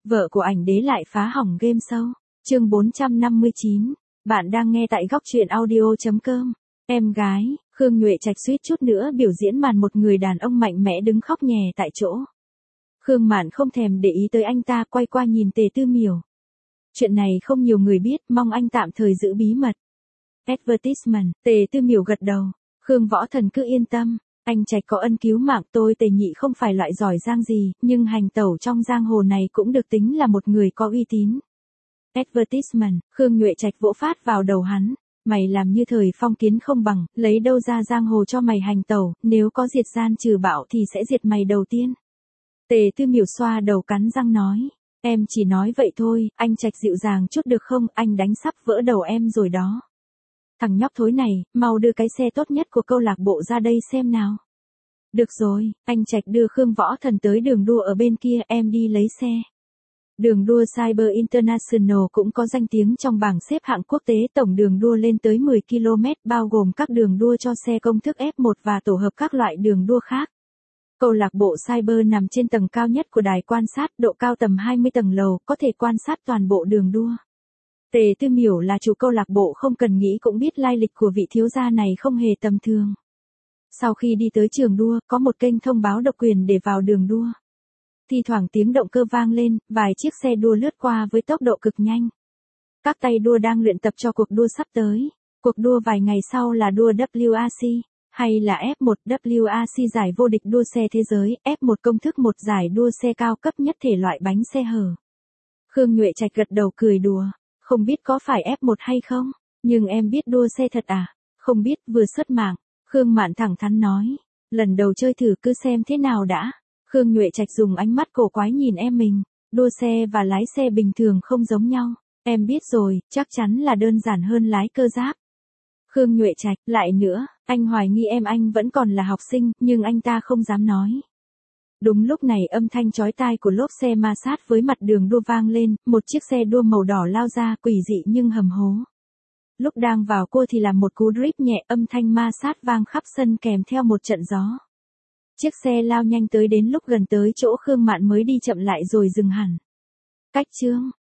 Vợ của ảnh đế lại phá hỏng game show. Chương 459. Bạn đang nghe tại góc truyện audio.com. Em gái, Khương Nhuệ Trạch suýt chút nữa biểu diễn màn một người đàn ông mạnh mẽ đứng khóc nhè tại chỗ. Khương Mạn không thèm để ý tới anh ta, quay qua nhìn Tề Tư Miểu. Chuyện này không nhiều người biết, mong anh tạm thời giữ bí mật. Advertisement. Tề Tư Miểu gật đầu. Khương Võ Thần cứ yên tâm, anh Trạch có ân cứu mạng tôi. Tề Nhị không phải loại giỏi giang gì, nhưng hành tẩu trong giang hồ này cũng được tính là một người có uy tín. Advertisement. Khương Nhuệ Trạch vỗ phát vào đầu hắn. Mày làm như thời phong kiến không bằng, lấy đâu ra giang hồ cho mày hành tẩu, nếu có diệt gian trừ bạo thì sẽ diệt mày đầu tiên. Tề Tư Miểu xoa đầu cắn răng nói. Em chỉ nói vậy thôi, anh Trạch dịu dàng chút được không, anh đánh sắp vỡ đầu em rồi đó. Thằng nhóc thối này, mau đưa cái xe tốt nhất của câu lạc bộ ra đây xem nào. Được rồi, anh Trạch đưa Khương Võ Thần tới đường đua ở bên kia, em đi lấy xe. Đường đua Cyber International cũng có danh tiếng trong bảng xếp hạng quốc tế, tổng đường đua lên tới 10 km, bao gồm các đường đua cho xe công thức F1 và tổ hợp các loại đường đua khác. Câu lạc bộ Cyber nằm trên tầng cao nhất của đài quan sát, độ cao tầm 20 tầng lầu, có thể quan sát toàn bộ đường đua. Tề Tư Miểu là chủ câu lạc bộ, không cần nghĩ cũng biết lai lịch của vị thiếu gia này không hề tầm thường. Sau khi đi tới trường đua, có một kênh thông báo độc quyền để vào đường đua. Thi thoảng tiếng động cơ vang lên, vài chiếc xe đua lướt qua với tốc độ cực nhanh. Các tay đua đang luyện tập cho cuộc đua sắp tới. Cuộc đua vài ngày sau là đua WRC, hay là F1. WRC giải vô địch đua xe thế giới, F1 công thức một giải đua xe cao cấp nhất thể loại bánh xe hở. Khương Nhuệ Trạch gật đầu cười đùa. Không biết có phải F1 hay không, nhưng em biết đua xe thật à? Không biết, vừa xuất mạng. Khương Mạn thẳng thắn nói. Lần đầu chơi thử cứ xem thế nào đã. Khương Nhuệ Trạch dùng ánh mắt cổ quái nhìn em mình. Đua xe và lái xe bình thường không giống nhau. Em biết rồi, chắc chắn là đơn giản hơn lái cơ giáp. Khương Nhuệ Trạch, lại nữa, anh hoài nghi anh vẫn còn là học sinh, nhưng anh ta không dám nói. Đúng lúc này âm thanh chói tai của lốp xe ma sát với mặt đường đua vang lên, một chiếc xe đua màu đỏ lao ra, quỷ dị nhưng hầm hố. Lúc đang vào cua thì làm một cú drift nhẹ, âm thanh ma sát vang khắp sân kèm theo một trận gió. Chiếc xe lao nhanh tới, đến lúc gần tới chỗ Khương Mạn mới đi chậm lại rồi dừng hẳn. Cách chương.